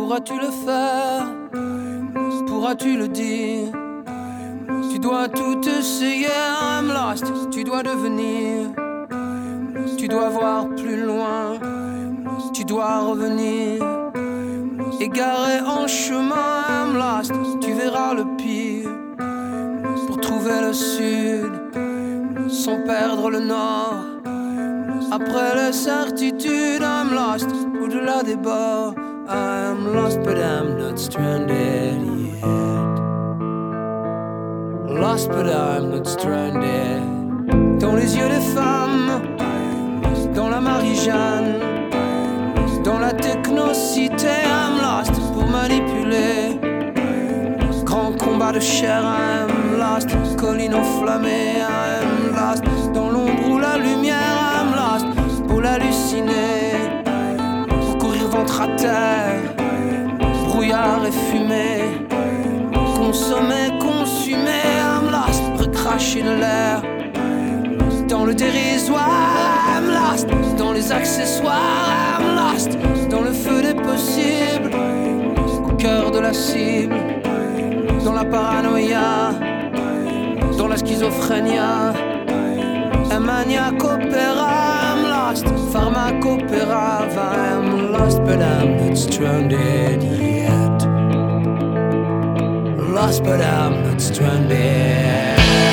Pourras-tu le faire? Pourras-tu le dire? Tu dois tout essayer, I'm lost. Tu dois devenir. Tu dois voir plus loin. Tu dois revenir. Égaré en chemin, I'm lost. Tu verras le pire. Pour trouver le sud, sans perdre le nord. Après les certitudes, I'm lost. Au-delà des bords, I'm lost but I'm not stranded yet. Lost but I'm not stranded. Dans les yeux des femmes, dans la Marie-Jeanne, dans la technocité, I'm lost pour manipuler. Grand combat de chair, I'm lost. Colline enflammée, I'm lost. Dans l'ombre ou la lumière, I'm lost pour l'halluciner. Pour courir ventre à terre, brouillard et fumée. Consommer, consumer, I'm lost. Recracher de l'air. Dans le dérisoire, I'm lost. Dans les accessoires, I'm lost. Dans le feu des possibles, au cœur de la cible. Dans la paranoïa, dans la schizophrénia. Un maniaque opéra, I'm lost. Pharmacopéra, I'm lost but I'm not stranded yet. Lost but I'm not stranded.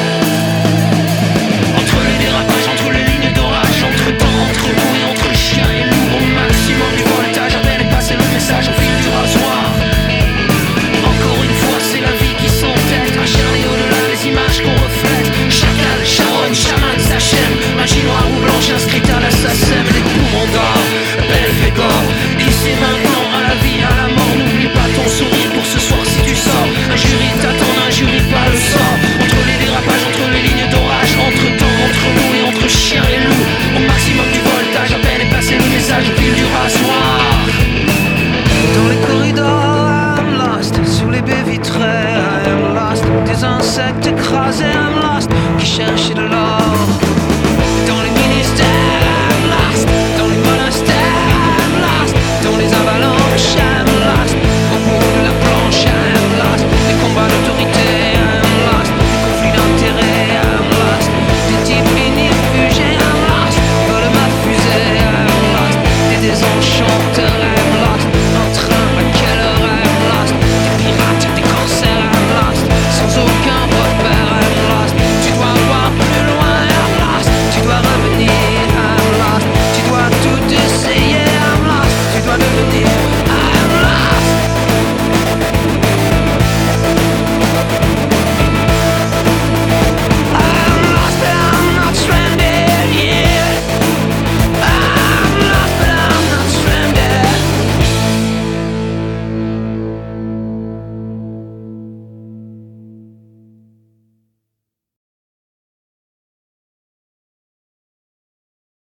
Entre les dérapages, entre les lignes d'orage, entre temps, entre loup et entre chien et loup, au maximum du voltage, à peine passer le message au fil du rasoir. Encore une fois, c'est la vie qui s'entête, à charrier au-delà des images qu'on reflète. Chacal, charonne, chaman, s'achève, magie noire ou blanche inscrite à l'assassin. Les poumons d'or, Belphégor, ici maintenant, à la vie, à la mort. N'oublie pas ton sourire pour ce soir si tu sors. Un jury t'attend, n'injurie pas le sort. Entre les dérapages, entre les lignes d'orage, entre temps, entre loup et entre chien et loup, au maximum du voltage, à peine est passé le message au fil du rasoir. Dans les corridors, I'm lost. Sous les baies vitrées, I'm lost. Des insectes écrasés, I'm lost. Qui cherchent de